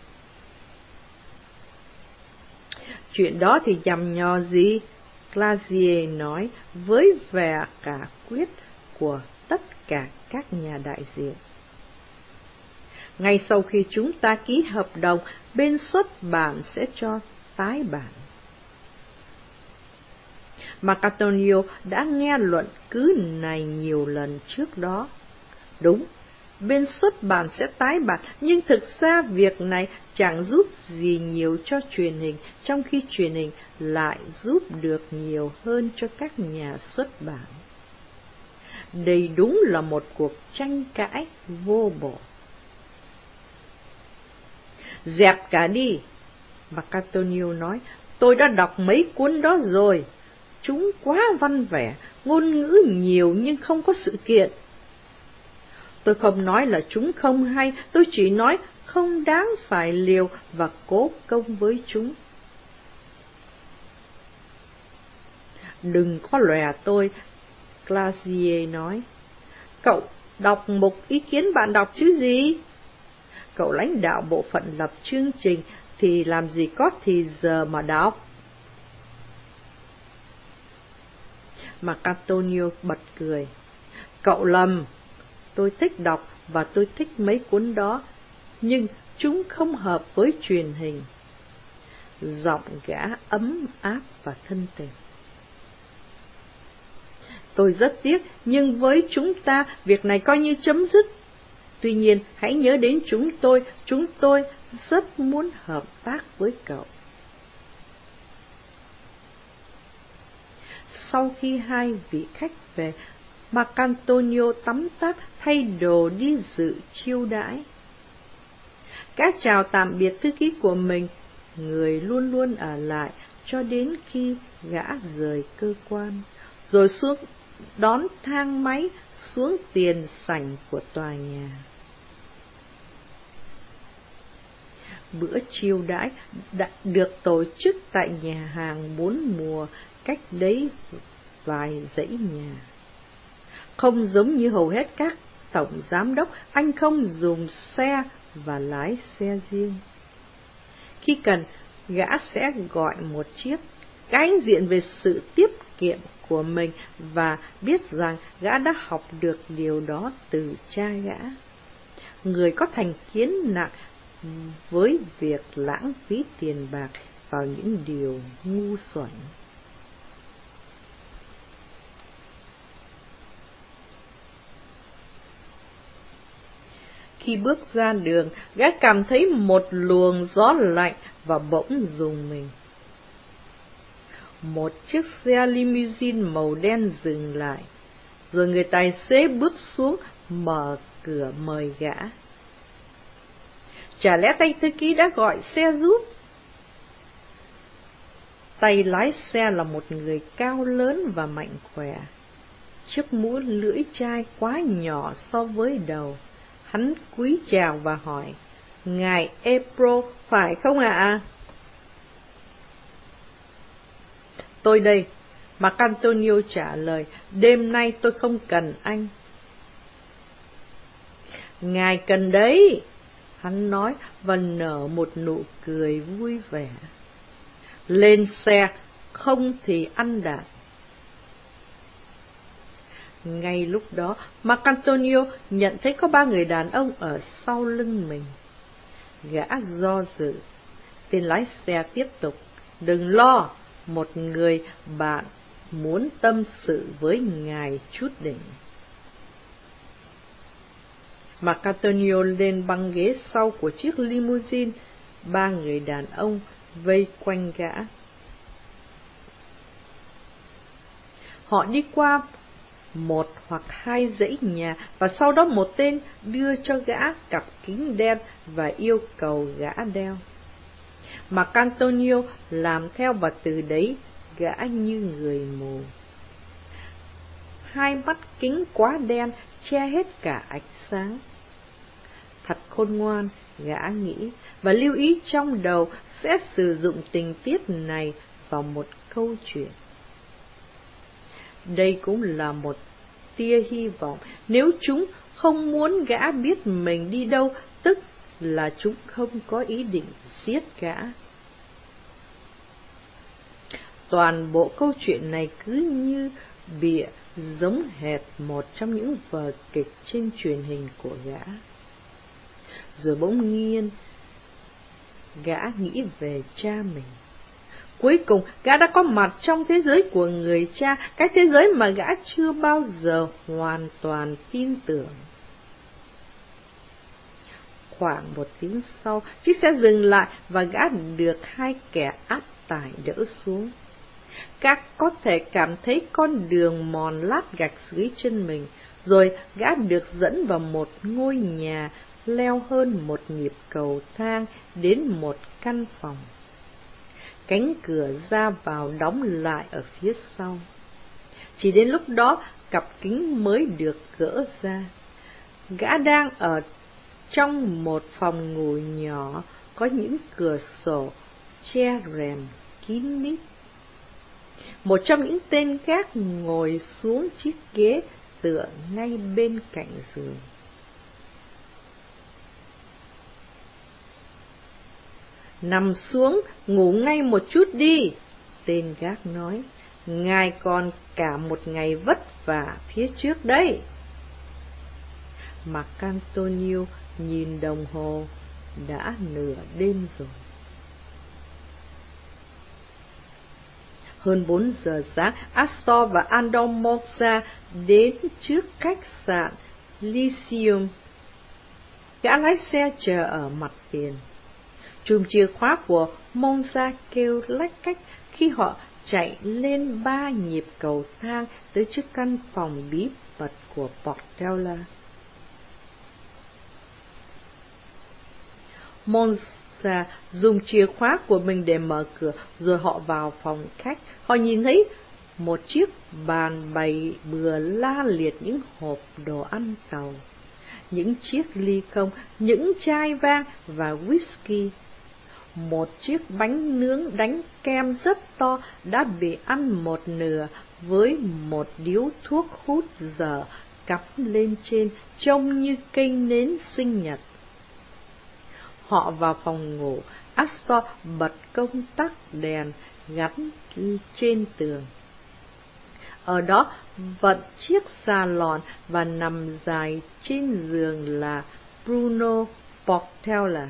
Chuyện đó thì nhằm nhò gì? Glazier nói với vẻ cả quyết của tất cả các nhà đại diện. Ngay sau khi chúng ta ký hợp đồng, bên xuất bản sẽ cho tái bản. Marcantonio đã nghe luận cứ này nhiều lần trước đó. Đúng, bên xuất bản sẽ tái bản, nhưng thực ra việc này chẳng giúp gì nhiều cho truyền hình, trong khi truyền hình lại giúp được nhiều hơn cho các nhà xuất bản. Đây đúng là một cuộc tranh cãi vô bổ. Dẹp cả đi, Marcantonio nói, tôi đã đọc mấy cuốn đó rồi. Chúng quá văn vẻ, ngôn ngữ nhiều nhưng không có sự kiện. Tôi không nói là chúng không hay, tôi chỉ nói không đáng phải liều và cố công với chúng. Đừng có lòe tôi, Glazier nói. Cậu đọc một ý kiến bạn đọc chứ gì? Cậu lãnh đạo bộ phận lập chương trình thì làm gì có thì giờ mà đọc. Marcantonio bật cười. Cậu lầm, Tôi thích đọc và tôi thích mấy cuốn đó, nhưng chúng không hợp với truyền hình. Giọng gã ấm áp và thân tình. Tôi rất tiếc, nhưng với chúng ta, việc này coi như chấm dứt. Tuy nhiên, hãy nhớ đến chúng tôi rất muốn hợp tác với cậu. Sau khi hai vị khách về, Marcantonio tắm táp thay đồ đi dự chiêu đãi. Gã chào tạm biệt thư ký của mình, người luôn luôn ở lại cho đến khi gã rời cơ quan, rồi xuống đón thang máy xuống tiền sảnh của tòa nhà. Bữa chiêu đãi đã được tổ chức tại nhà hàng 4 mùa cách đấy vài dãy nhà. Không giống như hầu hết các tổng giám đốc, anh không dùng xe và lái xe riêng. Khi cần, gã sẽ gọi một chiếc. Gã hãnh diện về sự tiết kiệm của mình và biết rằng gã đã học được điều đó từ cha gã, người có thành kiến nặng với việc lãng phí tiền bạc vào những điều ngu xuẩn. Khi bước ra đường, gã cảm thấy một luồng gió lạnh và bỗng rùng mình. Một chiếc xe limousine màu đen dừng lại, rồi người tài xế bước xuống mở cửa mời gã. Chả lẽ tay thư ký đã gọi xe giúp? Tay lái xe là một người cao lớn và mạnh khỏe. Chiếc mũ lưỡi chai quá nhỏ so với đầu. Hắn cúi chào và hỏi, ngài Ebro phải không ạ? Tôi đây, Marcantonio trả lời, đêm nay tôi không cần anh. Ngài cần đấy, hắn nói và nở một nụ cười vui vẻ. Lên xe, không thì ăn đạn. Ngay lúc đó, Marcantonio nhận thấy có 3 người đàn ông ở sau lưng mình. Gã do dự. Tên lái xe tiếp tục, đừng lo, một người bạn muốn tâm sự với ngài chút đỉnh. Marcantonio lên băng ghế sau của chiếc limousine, 3 người đàn ông vây quanh gã. Họ đi qua một hoặc 2 dãy nhà, và sau đó một tên đưa cho gã cặp kính đen và yêu cầu gã đeo. Marcantonio làm theo và từ đấy gã như người mù. 2 mắt kính quá đen che hết cả ánh sáng. Thật khôn ngoan, gã nghĩ, và lưu ý trong đầu sẽ sử dụng tình tiết này vào một câu chuyện. Đây cũng là một tia hy vọng. Nếu chúng không muốn gã biết mình đi đâu, tức là chúng không có ý định giết gã. Toàn bộ câu chuyện này cứ như bịa, giống hệt một trong những vở kịch trên truyền hình của gã. Rồi bỗng nhiên, gã nghĩ về cha mình. Cuối cùng, gã đã có mặt trong thế giới của người cha, cái thế giới mà gã chưa bao giờ hoàn toàn tin tưởng. Khoảng 1 tiếng sau, chiếc xe dừng lại và gã được 2 kẻ áp tải đỡ xuống. Gã có thể cảm thấy con đường mòn lát gạch dưới chân mình, rồi gã được dẫn vào một ngôi nhà, leo hơn một nhịp cầu thang đến một căn phòng. Cánh cửa ra vào đóng lại ở phía sau. Chỉ đến lúc đó, cặp kính mới được gỡ ra. Gã đang ở trong một phòng ngủ nhỏ, có những cửa sổ che rèm kín mít. Một trong những tên gác ngồi xuống chiếc ghế tựa ngay bên cạnh giường. Nằm xuống, ngủ ngay một chút đi, tên gác nói, ngài còn cả một ngày vất vả phía trước đấy. Marcantonio nhìn đồng hồ, đã nửa đêm rồi. Hơn 4 giờ sáng, Astor và Andon Monza đến trước khách sạn Lyceum. Gã lái xe chờ ở mặt tiền. Chùm chìa khóa của Monza kêu lách cách khi họ chạy lên 3 nhịp cầu thang tới trước căn phòng bí mật của Portela. Monza dùng chìa khóa của mình để mở cửa, rồi họ vào phòng khách. Họ nhìn thấy một chiếc bàn bày bừa la liệt những hộp đồ ăn tàu, những chiếc ly không, những chai vang và whisky. Một chiếc bánh nướng đánh kem rất to đã bị ăn một nửa, với một điếu thuốc hút dở cắm lên trên, trông như cây nến sinh nhật. Họ vào phòng ngủ. Astor bật công tắc đèn gắn trên tường. Ở đó vận chiếc salon và nằm dài trên giường là Bruno Portela.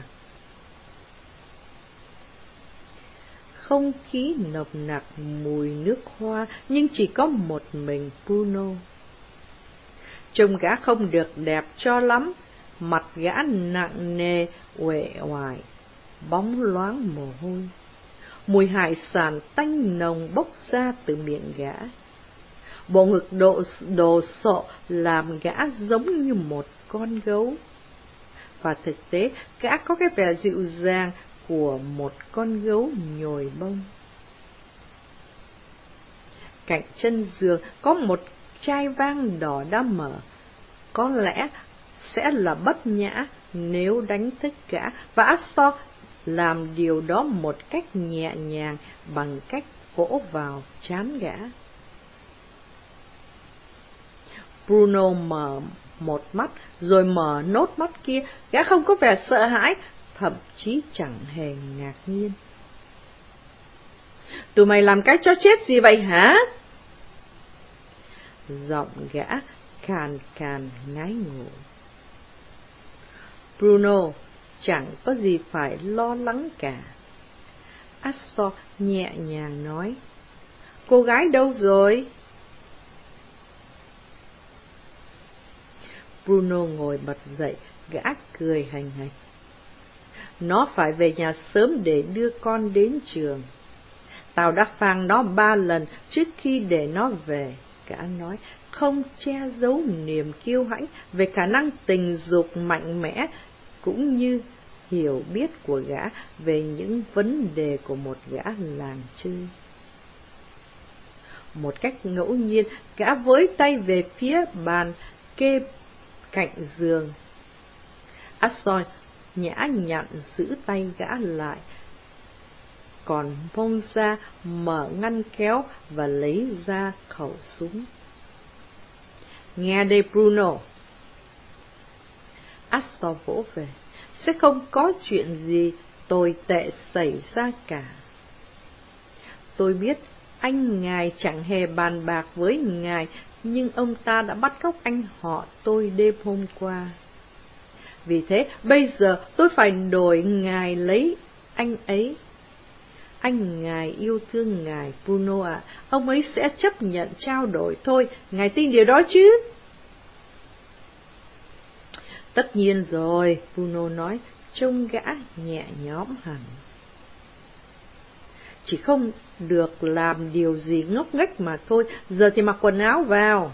Không khí nồng nặc mùi nước hoa, nhưng chỉ có một mình Bruno. Trông gã không được đẹp cho lắm, mặt gã nặng nề, uể oải, bóng loáng mồ hôi. Mùi hải sản tanh nồng bốc ra từ miệng gã. Bộ ngực đồ sộ làm gã giống như một con gấu. Và thực tế, gã có cái vẻ dịu dàng của một con gấu nhồi bông. Cạnh chân giường có một chai vang đỏ đã mở. Có lẽ sẽ là bất nhã nếu đánh thức gã, và Astor làm điều đó một cách nhẹ nhàng bằng cách vỗ vào trán gã. Bruno mở một mắt rồi mở nốt mắt kia. Gã không có vẻ sợ hãi, thậm chí chẳng hề ngạc nhiên. Tụi mày làm cái chó chết gì vậy hả? Giọng gã khàn khàn ngái ngủ. Bruno, chẳng có gì phải lo lắng cả. Astor nhẹ nhàng nói. Cô gái đâu rồi? Bruno ngồi bật dậy, gã cười hành hạch. Nó phải về nhà sớm để đưa con đến trường. Tao đã phang nó 3 lần trước khi để nó về, gã nói, không che giấu niềm kiêu hãnh về khả năng tình dục mạnh mẽ, cũng như hiểu biết của gã về những vấn đề của một gã làng chơi. Một cách ngẫu nhiên, gã với tay về phía bàn kê cạnh giường. Astor nhã nhặn giữ tay gã lại, còn Monza mở ngăn kéo và lấy ra khẩu súng. Nghe đây Bruno. Astor vỗ về. Sẽ không có chuyện gì tồi tệ xảy ra cả. Tôi biết anh ngài chẳng hề bàn bạc với ngài, nhưng ông ta đã bắt cóc anh họ tôi đêm hôm qua. Vì thế, bây giờ tôi phải đổi ngài lấy anh ấy. Anh ngài yêu thương ngài, Bruno ạ. Ông ấy sẽ chấp nhận trao đổi thôi. Ngài tin điều đó chứ? Tất nhiên rồi, Bruno nói, trông gã nhẹ nhõm hẳn. Chỉ không được làm điều gì ngốc nghếch mà thôi. Giờ thì mặc quần áo vào.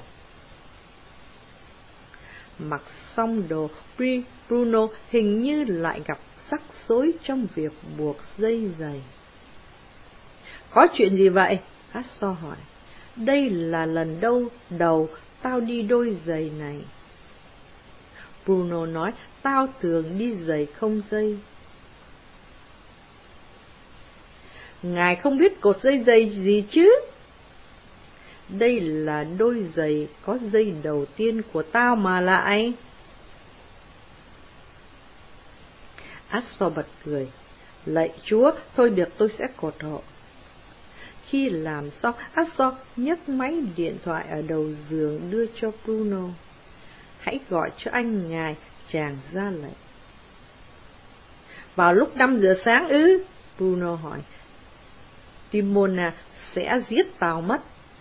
Mặc xong đồ, Bruno hình như lại gặp rắc rối trong việc buộc dây giày. Có chuyện gì vậy? Astor hỏi. Đây là lần đầu tao đi đôi giày này. Bruno nói, tao thường đi giày không dây. Ngài không biết cột dây giày gì chứ? Đây là đôi giày có dây đầu tiên của tao mà lại. Astor bật cười. Lạy Chúa, thôi được, tôi sẽ cột hộ. Khi làm xong, Astor nhấc máy điện thoại ở đầu giường đưa cho Bruno. hãy gọi cho anh ngài, chàng ra lệnh. Vào lúc 5 giờ sáng ư? Bruno hỏi. Timona sẽ giết tao mất.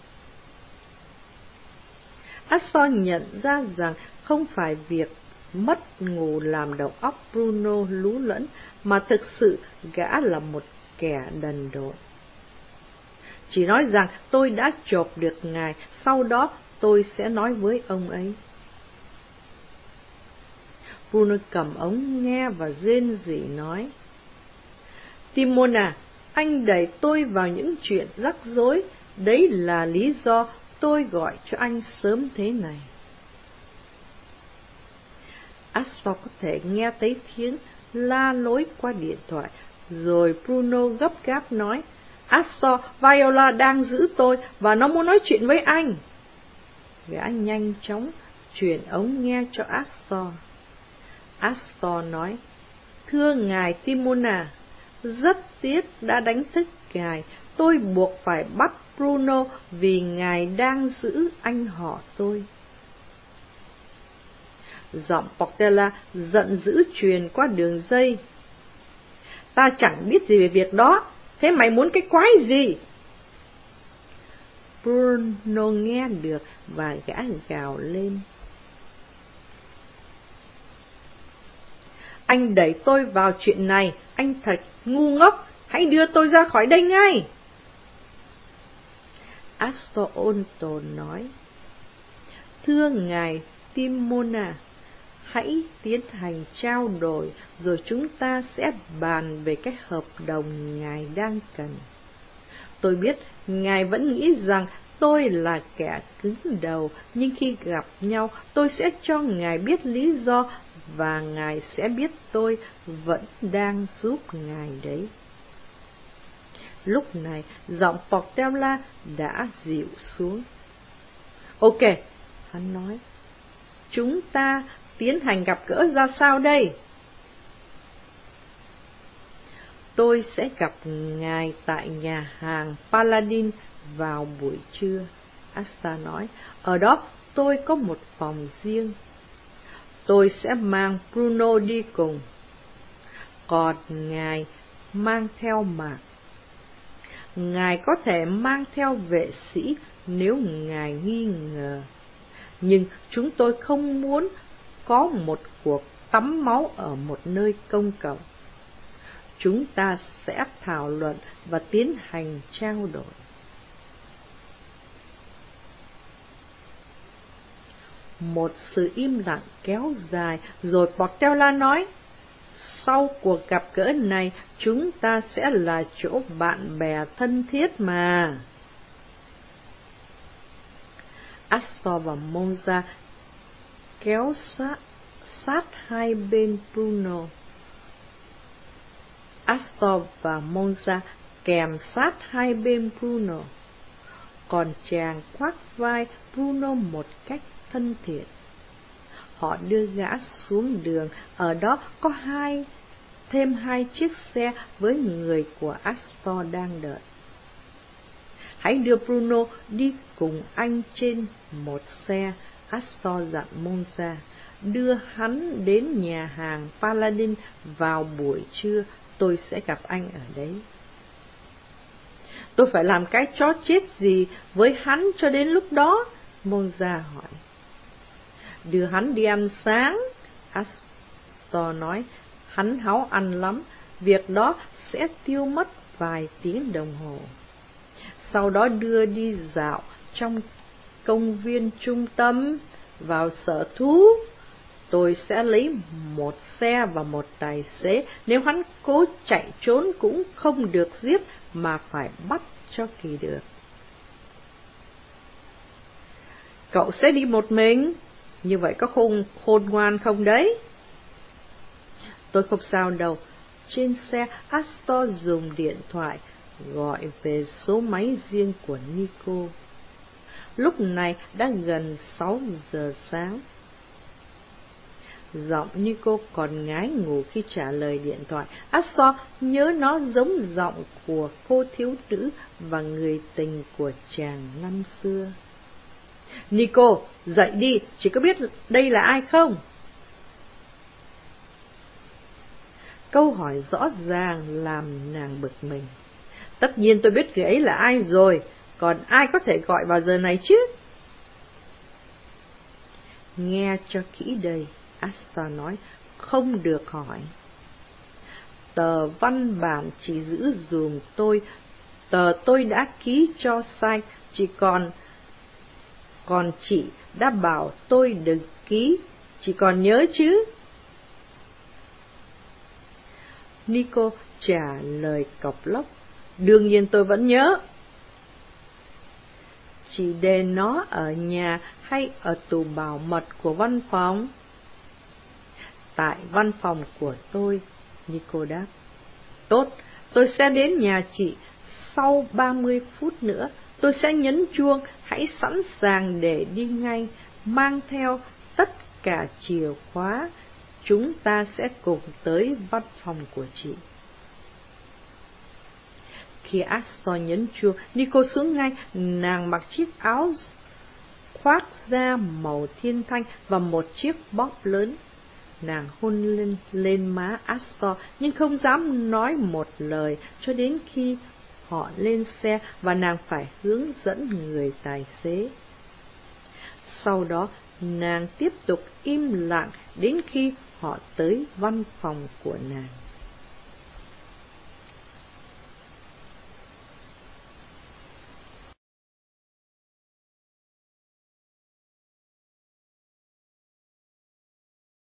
Astor nhận ra rằng không phải việc mất ngủ làm đầu óc Bruno lú lẫn, mà thực sự gã là một kẻ đần độn. Chỉ nói rằng tôi đã chộp được ngài, sau đó tôi sẽ nói với ông ấy. Bruno cầm ống nghe và rên rỉ nói. Timona, anh đẩy tôi vào những chuyện rắc rối, đấy là lý do tôi gọi cho anh sớm thế này. Astor có thể nghe thấy tiếng la lối qua điện thoại, rồi Bruno gấp gáp nói, Astor, Viola đang giữ tôi và nó muốn nói chuyện với anh. Gã nhanh chóng chuyển ống nghe cho Astor. Astor nói, thưa ngài Timona, rất tiếc đã đánh thức ngài, tôi buộc phải bắt Bruno vì ngài đang giữ anh họ tôi. Giọng Portela giận dữ truyền qua đường dây. Ta chẳng biết gì về việc đó, thế mày muốn cái quái gì? Bruno nghe được và gã gào lên. Anh đẩy tôi vào chuyện này, anh thật ngu ngốc, hãy đưa tôi ra khỏi đây ngay. Astor ôn tồn nói, thưa ngài Timona, hãy tiến hành trao đổi, rồi chúng ta sẽ bàn về cái hợp đồng ngài đang cần. Tôi biết ngài vẫn nghĩ rằng tôi là kẻ cứng đầu, nhưng khi gặp nhau tôi sẽ cho ngài biết lý do, và ngài sẽ biết tôi vẫn đang giúp ngài đấy. Lúc này giọng Portela đã dịu xuống. Ok, hắn nói, chúng ta tiến hành gặp gỡ ra sao đây? Tôi sẽ gặp ngài tại nhà hàng Paladin vào buổi trưa, Asta nói. Ở đó tôi có một phòng riêng. Tôi sẽ mang Bruno đi cùng. Còn ngài mang theo Mạc. Ngài có thể mang theo vệ sĩ nếu ngài nghi ngờ. Nhưng chúng tôi không muốn có một cuộc tắm máu ở một nơi công cộng. Chúng ta sẽ thảo luận và tiến hành trao đổi. Một sự im lặng kéo dài, rồi Portela nói, sau cuộc gặp gỡ này, chúng ta sẽ là chỗ bạn bè thân thiết mà. Astor và Monza kéo sát hai bên Bruno. Astor và Monza kèm sát hai bên Bruno, còn chàng khoác vai Bruno một cách thân thiện. Họ đưa gã xuống đường, ở đó có thêm hai chiếc xe với người của Astor đang đợi. Hãy đưa Bruno đi cùng anh trên một xe, Astor dặn Monza. Đưa hắn đến nhà hàng Paladin vào buổi trưa, tôi sẽ gặp anh ở đấy. Tôi phải làm cái chó chết gì với hắn cho đến lúc đó? Monza hỏi. Đưa hắn đi ăn sáng, Astor nói. Hắn háu ăn lắm, việc đó sẽ tiêu mất vài tiếng đồng hồ. Sau đó đưa đi dạo trong công viên trung tâm, vào sở thú. Tôi sẽ lấy một xe và một tài xế. Nếu hắn cố chạy trốn cũng không được giết, mà phải bắt cho kỳ được. Cậu sẽ đi một mình? Như vậy có khôn ngoan không đấy? Tôi không sao đâu. Trên xe, Astor dùng điện thoại gọi về số máy riêng của Nico. Lúc này đã gần 6 giờ sáng. Giọng Nico còn ngái ngủ khi trả lời điện thoại. Astor nhớ nó giống giọng của cô thiếu nữ và người tình của chàng năm xưa. Nico, dậy đi, chị có biết đây là ai không? Câu hỏi rõ ràng làm nàng bực mình. Tất nhiên tôi biết người ấy là ai rồi, còn ai có thể gọi vào giờ này chứ? Nghe cho kỹ đây, Asta nói, không được hỏi. Tờ văn bản chỉ giữ dùm tôi, tờ tôi đã ký cho sai, chỉ còn chị đã bảo tôi đừng ký, chị còn nhớ chứ? Nico trả lời cộc lốc, đương nhiên tôi vẫn nhớ. Chị để nó ở nhà hay ở tủ bảo mật của văn phòng? Tại văn phòng của tôi, Nico đáp. Tốt, tôi sẽ đến nhà chị sau 30 phút nữa. Tôi sẽ nhấn chuông, hãy sẵn sàng để đi ngay, mang theo tất cả chìa khóa. Chúng ta sẽ cùng tới văn phòng của chị. Khi Astor nhấn chuông, Nico xuống ngay. Nàng mặc chiếc áo khoác da màu thiên thanh và một chiếc bóp lớn. Nàng hôn lên má Astor nhưng không dám nói một lời cho đến khi họ lên xe và nàng phải hướng dẫn người tài xế. Sau đó, nàng tiếp tục im lặng đến khi họ tới văn phòng của nàng.